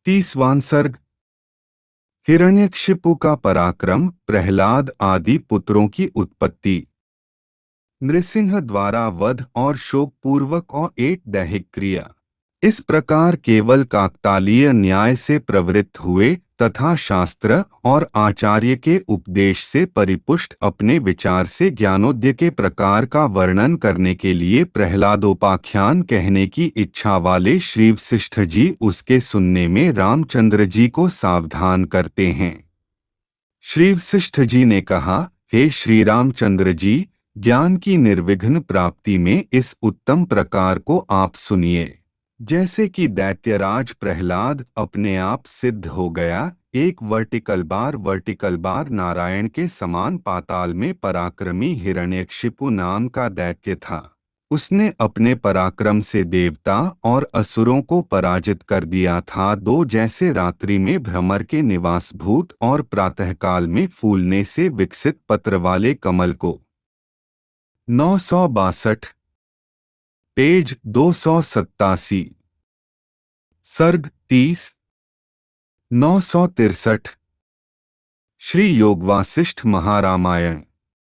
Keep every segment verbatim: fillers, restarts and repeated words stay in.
तीसवां सर्ग। हिरण्यकशिपु का पराक्रम, प्रहलाद आदि पुत्रों की उत्पत्ति। नृसिंह द्वारा वध और शोक पूर्वक और एक दैहिक क्रिया। इस प्रकार केवल काकतालीय न्याय से प्रवृत्त हुए तथा शास्त्र और आचार्य के उपदेश से परिपुष्ट अपने विचार से ज्ञानोदय के प्रकार का वर्णन करने के लिए प्रहलादोपाख्यान कहने की इच्छा वाले श्री वशिष्ठ जी उसके सुनने में रामचंद्र जी को सावधान करते हैं। श्री वशिष्ठ जी ने कहा, हे श्री रामचंद्र जी, ज्ञान की निर्विघ्न प्राप्ति में इस उत्तम प्रकार को आप सुनिए। जैसे कि दैत्यराज प्रहलाद अपने आप सिद्ध हो गया, एक vertical bar vertical bar Narayan के समान पाताल में पराक्रमी हिरण्यकशिपु नाम का दैत्य था। उसने अपने पराक्रम से देवता और असुरों को पराजित कर दिया था। दो जैसे रात्रि में भ्रमर के निवासभूत और प्रातःकाल में फूलने से विकसित पत्र वाले कमल को। नौ सौ बासठ पेज दो सौ सत्तासी। सर्ग तीस। नौ सौ तिरसठ। श्री योगवासिष्ठ महारामायण।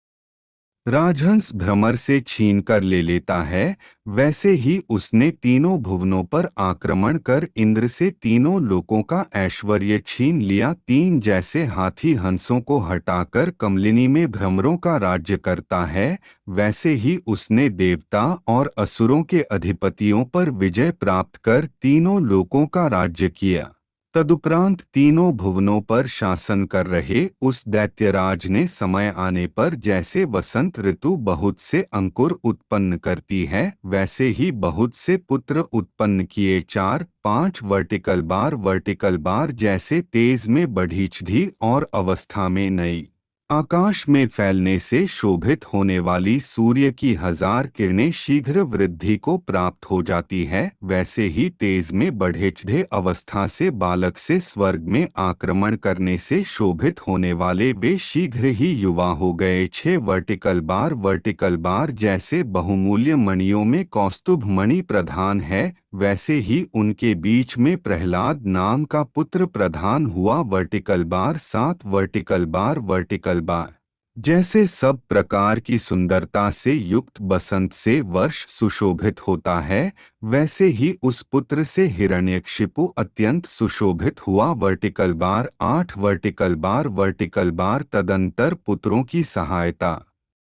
राजहंस भ्रमर से छीन कर ले लेता है, वैसे ही उसने तीनों भुवनों पर आक्रमण कर इंद्र से तीनों लोकों का ऐश्वर्य छीन लिया। तीन जैसे हाथी हंसों को हटाकर कमलिनी में भ्रमरों का राज्य करता है, वैसे ही उसने देवता और असुरों के अधिपतियों पर विजय प्राप्त कर तीनों लोकों का राज्य किया। तदुपरांत तीनों भुवनों पर शासन कर रहे उस दैत्यराज ने समय आने पर जैसे वसंत ऋतु बहुत से अंकुर उत्पन्न करती है, वैसे ही बहुत से पुत्र उत्पन्न किए। चार पांच वर्टिकल बार वर्टिकल बार जैसे तेज में बढ़ीचढ़ी और अवस्था में नई, आकाश में फैलने से शोभित होने वाली सूर्य की हजार किरणें शीघ्र वृद्धि को प्राप्त हो जाती है, वैसे ही तेज में बढ़े अवस्था से बालक से स्वर्ग में आक्रमण करने से शोभित होने वाले वे शीघ्र ही युवा हो गए। छह वर्टिकल बार वर्टिकल बार जैसे बहुमूल्य मणियों में कौस्तुभ मणि प्रधान है, वैसे ही उनके बीच में प्रहलाद नाम का पुत्र प्रधान हुआ। वर्टिकल बार सात वर्टिकल बार वर्टिकल बार जैसे सब प्रकार की सुंदरता से युक्त बसंत से वर्ष सुशोभित होता है, वैसे ही उस पुत्र से हिरण्यकशिपु अत्यंत सुशोभित हुआ। वर्टिकल बार आठ वर्टिकल बार वर्टिकल बार तदंतर पुत्रों की सहायता,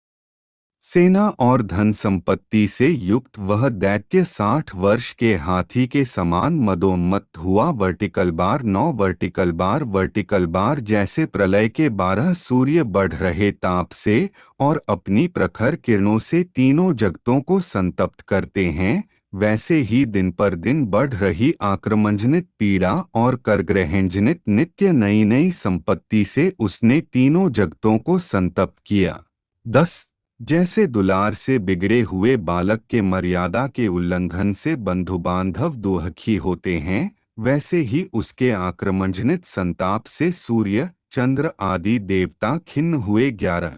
सेना और धन संपत्ति से युक्त वह दैत्य साठ वर्ष के हाथी के समान मदोन्मत्त हुआ। वर्टिकल बार नौ वर्टिकल बार वर्टिकल बार जैसे प्रलय के बारह सूर्य बढ़ रहे ताप से और अपनी प्रखर किरणों से तीनों जगतों को संतप्त करते हैं, वैसे ही दिन पर दिन बढ़ रही आक्रमणजनित पीड़ा और करग्रहणजनित नित्य नई नई संपत्ति से उसने तीनों जगतों को संतप्त किया। दस जैसे दुलार से बिगड़े हुए बालक के मर्यादा के उल्लंघन से बंधु बांधव दुखी होते हैं, वैसे ही उसके आक्रमणजनित संताप से सूर्य चंद्र आदि देवता खिन्न हुए। ग्यारह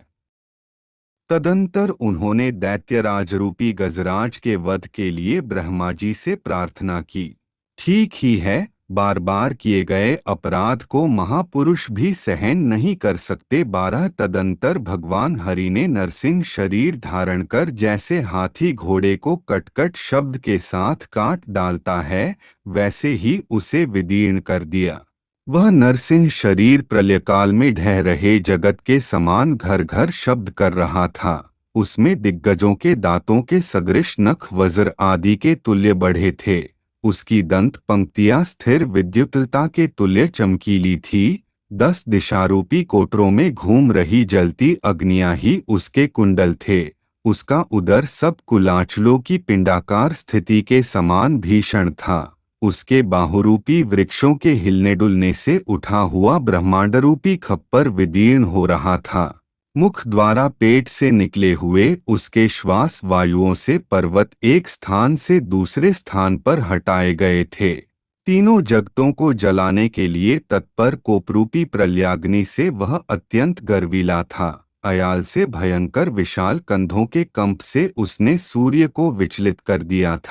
तदंतर उन्होंने दैत्यराज रूपी गजराज के वध के लिए ब्रह्मा जी से प्रार्थना की। ठीक ही है, बार बार किए गए अपराध को महापुरुष भी सहन नहीं कर सकते। बारह तदंतर भगवान हरि ने नरसिंह शरीर धारण कर जैसे हाथी घोड़े को कटकट शब्द के साथ काट डालता है, वैसे ही उसे विदीर्ण कर दिया। वह नरसिंह शरीर प्रलयकाल में ढह रहे जगत के समान घर घर शब्द कर रहा था। उसमें दिग्गजों के दांतों के सदृश नख वज्र आदि के तुल्य बढ़े थे। उसकी दंत पंक्तियां स्थिर विद्युतता के तुल्य चमकीली थी। दस दिशारूपी कोटरों में घूम रही जलती अग्नियां ही उसके कुंडल थे। उसका उदर सब कुलाचलों की पिंडाकार स्थिति के समान भीषण था। उसके बाहुरूपी वृक्षों के हिलने डुलने से उठा हुआ ब्रह्मांडरूपी खप्पर विदीर्ण हो रहा था। मुख द्वारा पेट से निकले हुए उसके श्वास वायुओं से पर्वत एक स्थान से दूसरे स्थान पर हटाए गए थे। तीनों जगतों को जलाने के लिए तत्पर कोपरूपी प्रलयाग्नि से वह अत्यंत गर्वीला था। अयाल से भयंकर विशाल कंधों के कंप से उसने सूर्य को विचलित कर दिया था।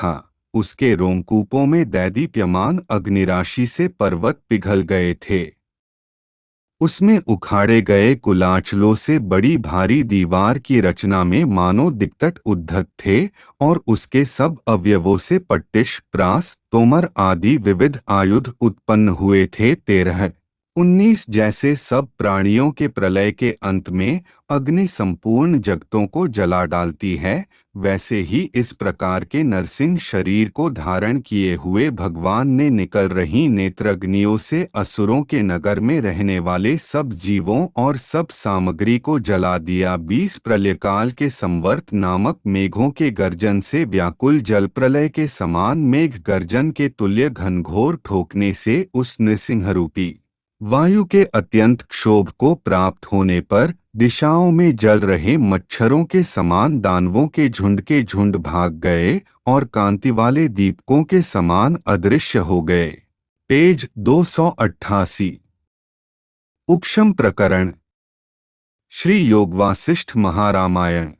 उसके रोंकूपों में दैदीप्यमान अग्निराशि से पर्वत पिघल गए थे। उसमें उखाड़े गए कुलाचलों से बड़ी भारी दीवार की रचना में मानो दिक्कत उद्धत थे, और उसके सब अवयवों से पट्टिश, प्रास, तोमर आदि विविध आयुध उत्पन्न हुए थे। तेरह उन्नीस जैसे सब प्राणियों के प्रलय के अंत में अग्नि संपूर्ण जगतों को जला डालती है, वैसे ही इस प्रकार के नरसिंह शरीर को धारण किए हुए भगवान ने निकल रही नेत्राग्नियों से असुरों के नगर में रहने वाले सब जीवों और सब सामग्री को जला दिया। बीस प्रलयकाल के संवर्त नामक मेघों के गर्जन से व्याकुल जल प्रलय के समान मेघ गर्जन के तुल्य घनघोर ठोकने से उस नृसिंहरूपी वायु के अत्यंत क्षोभ को प्राप्त होने पर दिशाओं में जल रहे मच्छरों के समान दानवों के झुंड के झुंड भाग गए और कांति वाले दीपकों के समान अदृश्य हो गए। पेज दो सौ अट्ठासी। उपशम प्रकरण। श्री योगवासिष्ठ महारामायण।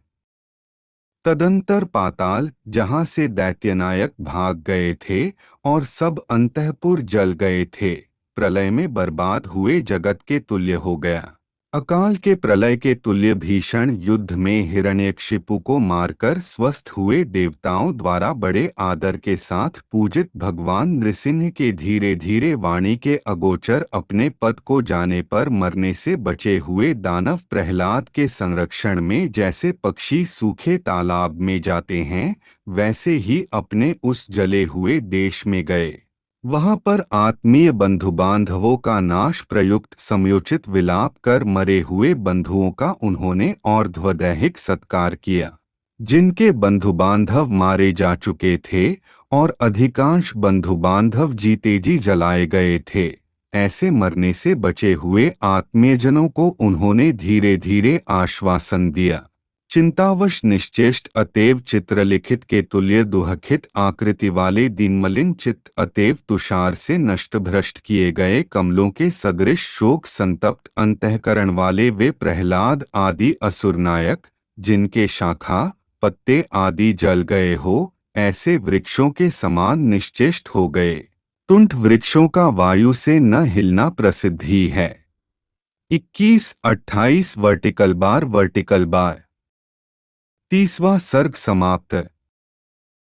तदंतर पाताल, जहाँ से दैत्यनायक भाग गए थे और सब अंतःपुर जल गए थे, प्रलय में बर्बाद हुए जगत के तुल्य हो गया। अकाल के प्रलय के तुल्य भीषण युद्ध में हिरण्यकशिपु को मारकर स्वस्थ हुए देवताओं द्वारा बड़े आदर के साथ पूजित भगवान नृसिंह के धीरे धीरे वाणी के अगोचर अपने पद को जाने पर मरने से बचे हुए दानव प्रहलाद के संरक्षण में जैसे पक्षी सूखे तालाब में जाते हैं, वैसे ही अपने उस जले हुए देश में गए। वहां पर आत्मीय बंधु बांधवों का नाश प्रयुक्त समयोचित विलाप कर मरे हुए बंधुओं का उन्होंने और्ध्वदैहिक सत्कार किया। जिनके बंधु बांधव मारे जा चुके थे और अधिकांश बंधु बांधव जीते जी जलाए गए थे, ऐसे मरने से बचे हुए आत्मीयजनों को उन्होंने धीरे धीरे आश्वासन दिया। चिंतावश निश्चेष्ट अतएव चित्रलिखित के तुल्य दुहखित आकृति वाले दीनमलिन चित्त अतएव तुषार से नष्ट भ्रष्ट किए गए कमलों के सदृश शोक संतप्त अंतःकरण वाले वे प्रहलाद आदि असुरनायक, जिनके शाखा पत्ते आदि जल गए हो, ऐसे वृक्षों के समान निश्चेष्ट हो गए। तुंठ वृक्षों का वायु से न हिलना प्रसिद्ध ही है। इक्कीस अट्ठाईस वर्टिकल बार वर्टिकल बार। तीसवा सर्ग समाप्त।